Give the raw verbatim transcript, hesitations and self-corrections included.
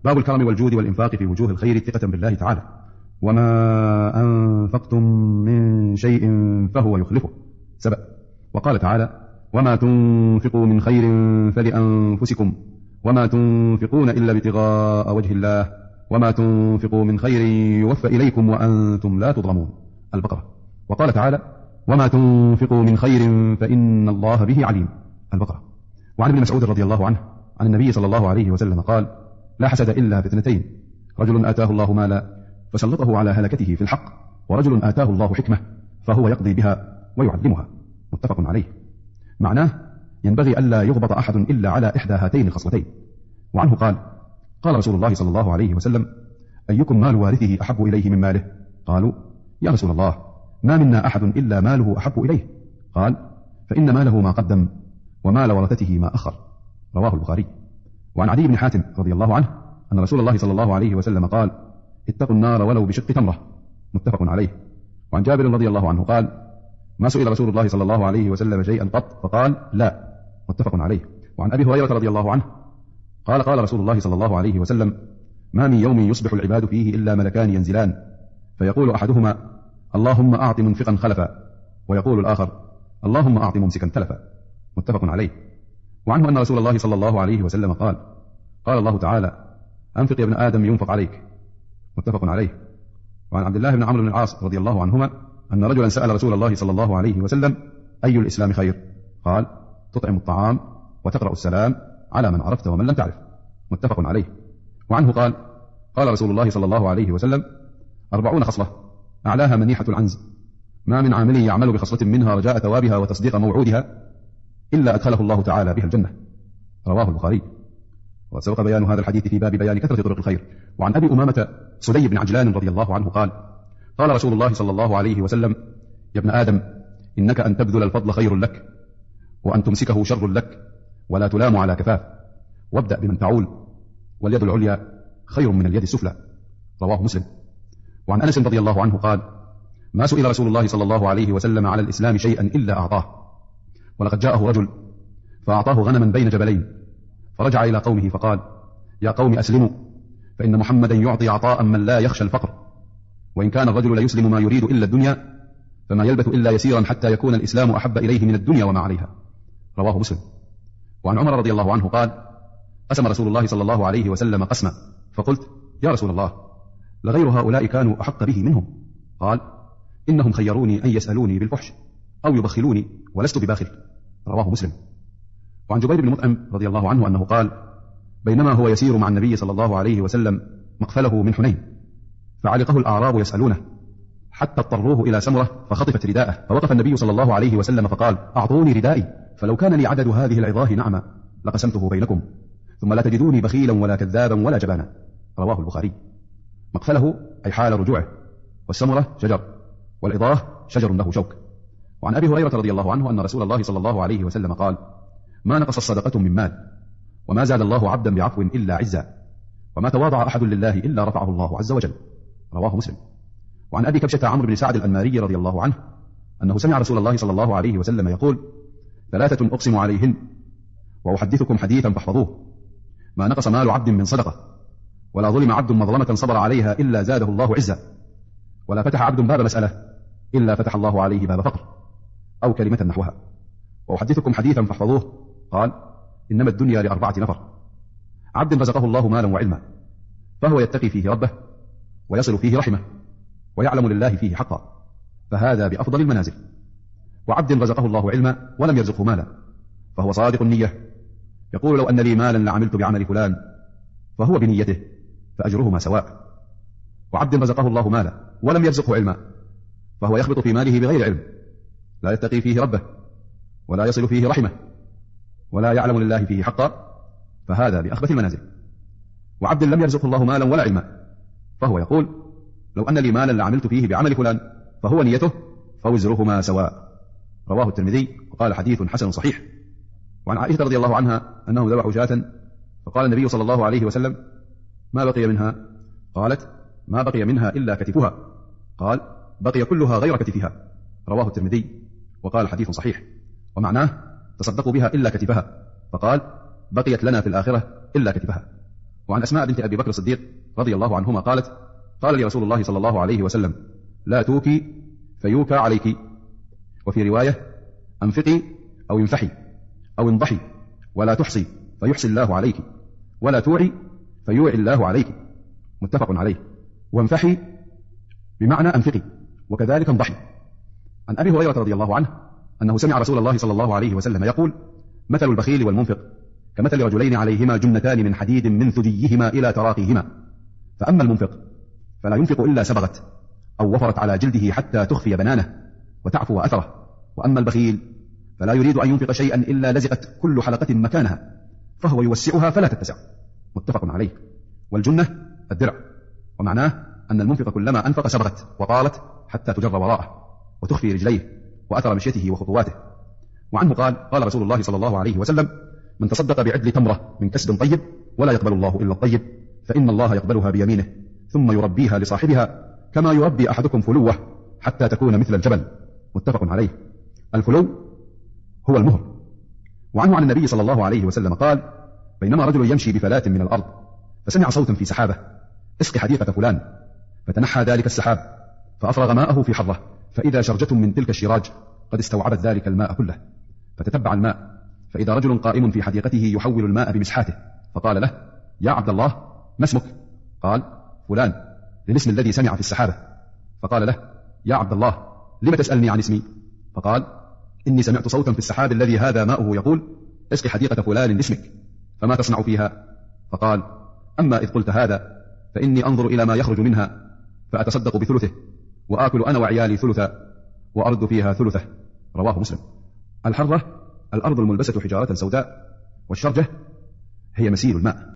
باب الكرم والجود والإنفاق في وجوه الخير ثقة بالله تعالى. وما أنفقتم من شيء فهو يخلفه. سبأ. وقال تعالى: وما تنفقوا من خير فلأنفسكم وما تنفقون إلا ابتغاء وجه الله وما تنفقوا من خير يوفى إليكم وأنتم لا تظلمون. البقرة. وقال تعالى: وما تنفقوا من خير فإن الله به عليم. البقرة. وعن ابن مسعود رضي الله عنه عن النبي صلى الله عليه وسلم قال: لا حسد إلا في اثنتين: رجل آتاه الله مالا فسلطه على هلكته في الحق، ورجل آتاه الله حكمة فهو يقضي بها ويعلمها. متفق عليه. معناه: ينبغي ألا يغبط أحد إلا على إحدى هاتين الخصلتين. وعنه قال: قال رسول الله صلى الله عليه وسلم: أيكم مال وارثه أحب إليه من ماله؟ قالوا: يا رسول الله، ما منا أحد إلا ماله أحب إليه. قال: فإن ماله ما قدم ومال ورثته ما أخر. رواه البخاري. وعن عدي بن حاتم رضي الله عنه أن رسول الله صلى الله عليه وسلم قال: اتقوا النار ولو بشق تمرة. متفق عليه. وعن جابر رضي الله عنه قال: ما سئل رسول الله صلى الله عليه وسلم شيئا قط فقال لا. متفق عليه. وعن أبي هريرة رضي الله عنه قال: قال رسول الله صلى الله عليه وسلم: ما من يوم يصبح العباد فيه إلا ملكان ينزلان، فيقول أحدهما: اللهم أعط منفقا خلفا، ويقول الآخر: اللهم أعط ممسكا تلفا. متفق عليه. وعنه أن رسول الله صلى الله عليه وسلم قال: قال الله تعالى: أنفق يا ابن آدم ينفق عليك. متفق عليه. وعن عبد الله بن عمرو بن العاص رضي الله عنهما أن رجلا سأل رسول الله صلى الله عليه وسلم: أي الإسلام خير؟ قال: تطعم الطعام وتقرأ السلام على من عرفت ومن لم تعرف. متفق عليه. وعنه قال: قال رسول الله صلى الله عليه وسلم: أربعون خصلة أعلاها منيحة العنز، ما من عامل يعمل بخصلة منها رجاء ثوابها وتصديق موعودها إلا أدخله الله تعالى بها الجنة. رواه البخاري. وسبق بيان هذا الحديث في باب بيان كثرة طرق الخير. وعن أبي أمامة سدي بن عجلان رضي الله عنه قال: قال رسول الله صلى الله عليه وسلم: يا ابن آدم، إنك أن تبذل الفضل خير لك، وأن تمسكه شر لك، ولا تلام على كفاف، وابدأ بمن تعول، واليد العليا خير من اليد السفلى. رواه مسلم. وعن أنس رضي الله عنه قال: ما سئل رسول الله صلى الله عليه وسلم على الإسلام شيئا إلا أعطاه، ولقد جاءه رجل فأعطاه غنما بين جبلين، فرجع إلى قومه فقال: يا قوم أسلموا، فإن محمدا يعطي عطاء من لا يخشى الفقر، وإن كان الرجل لا يسلم ما يريد إلا الدنيا فما يلبث إلا يسيرا حتى يكون الإسلام أحب إليه من الدنيا وما عليها. رواه مسلم. وعن عمر رضي الله عنه قال: قسم رسول الله صلى الله عليه وسلم قسما، فقلت: يا رسول الله، لغير هؤلاء كانوا أحق به منهم. قال: إنهم خيروني أن يسألوني بالفحش أو يبخلوني ولست بباخل. رواه مسلم. وعن جبير بن مطعم رضي الله عنه أنه قال: بينما هو يسير مع النبي صلى الله عليه وسلم مقفله من حنين، فعلقه الأعراب يسألونه حتى اضطروه إلى سمرة فخطفت رداءه، فوقف النبي صلى الله عليه وسلم فقال: أعطوني ردائي، فلو كان لي عدد هذه العظاه نعمة لقسمته بينكم، ثم لا تجدوني بخيلا ولا كذابا ولا جبانا. رواه البخاري. مقفله أي حال رجوعه، والسمرة شجر، والعظاه شجر له شوك. وعن أبي هريرة رضي الله عنه أن رسول الله صلى الله عليه وسلم قال: ما نقص الصدقة من مال، وما زاد الله عبدا بعفو إلا عزا، وما تواضع أحد لله إلا رفعه الله عز وجل. رواه مسلم. وعن أبي كبشة عمرو بن سعد الأنماري رضي الله عنه أنه سمع رسول الله صلى الله عليه وسلم يقول: ثلاثة أقسم عليهن وأحدثكم حديثا فاحفظوه: ما نقص مال عبد من صدقة، ولا ظلم عبد مظلمة صبر عليها إلا زاده الله عزا، ولا فتح عبد باب مسألة إلا فتح الله عليه باب فقر، أو كلمة نحوها. وأحدثكم حديثا فاحفظوه: قال: إنما الدنيا لأربعة نفر: عبد رزقه الله مالا وعلما، فهو يتقي فيه ربه، ويصل فيه رحمه، ويعلم لله فيه حقا، فهذا بأفضل المنازل. وعبد رزقه الله علما ولم يرزقه مالا، فهو صادق النية، يقول: لو أن لي مالا لعملت بعمل فلان، فهو بنيته فأجرهما سواء. وعبد رزقه الله مالا ولم يرزقه علما، فهو يخبط في ماله بغير علم، لا يتقي فيه ربه، ولا يصل فيه رحمه، ولا يعلم لله فيه حقا، فهذا بأخبث المنازل. وعبد لم يرزقه الله مالا ولا علما، فهو يقول: لو أن لي مالا لعملت فيه بعمل فلان، فهو نيته فوزرهما سواء. رواه الترمذي وقال: حديث حسن صحيح. وعن عائشة رضي الله عنها أنهم ذبحوا شاة، فقال النبي صلى الله عليه وسلم: ما بقي منها؟ قالت: ما بقي منها إلا كتفها. قال: بقي كلها غير كتفها. رواه الترمذي وقال: حديث صحيح. ومعناه: تصدقوا بها إلا كتفها، فقال: بقيت لنا في الآخرة إلا كتفها. وعن أسماء بنت أبي بكر الصديق رضي الله عنهما قالت قال لي رسول الله صلى الله عليه وسلم لا توكي فيوكى عليك، وفي رواية أنفقي أو انفحي أو انضحي ولا تحصي فيحصي الله عليك، ولا توعي فيوعي الله عليك، متفق عليه. وانفحي بمعنى أنفقي، وكذلك انضحي. عن أبي هريرة رضي الله عنه أنه سمع رسول الله صلى الله عليه وسلم يقول مثل البخيل والمنفق كمثل رجلين عليهما جنتان من حديد من ثديهما إلى تراقيهما، فأما المنفق فلا ينفق إلا سبغت أو وفرت على جلده حتى تخفي بنانه وتعفو أثره، وأما البخيل فلا يريد أن ينفق شيئا إلا لزقت كل حلقة مكانها فهو يوسعها فلا تتسع، متفق عليه. والجنة الدرع، ومعناه أن المنفق كلما أنفق سبغت وطالت حتى تجر وراءه وتخفي رجليه وأثر مشيته وخطواته. وعنه قال قال رسول الله صلى الله عليه وسلم من تصدق بعدل تمرة من كسب طيب ولا يقبل الله إلا الطيب فإن الله يقبلها بيمينه ثم يربيها لصاحبها كما يربي أحدكم فلوه حتى تكون مثل الجبل، متفق عليه. الفلو هو المهر. وعنه عن النبي صلى الله عليه وسلم قال بينما رجل يمشي بفلاة من الأرض فسمع صوتا في سحابة اسق حديقة فلان، فتنحى ذلك السحاب فأفرغ ماءه في حظه فإذا شرجة من تلك الشراج قد استوعبت ذلك الماء كله، فتتبع الماء فإذا رجل قائم في حديقته يحول الماء بمسحاته فقال له يا عبد الله ما اسمك؟ قال فلان، للاسم الذي سمع في السحابة. فقال له يا عبد الله لم تسألني عن اسمي؟ فقال إني سمعت صوتا في السحاب الذي هذا ماؤه يقول اسقي حديقة فلان لاسمك، فما تصنع فيها؟ فقال أما إذ قلت هذا فإني أنظر إلى ما يخرج منها فأتصدق بثلثه وآكل أنا وعيالي ثلثا وأرد فيها ثلثه، رواه مسلم. الحرة الأرض الملبسة حجارة سوداء، والشرجة هي مسيل الماء.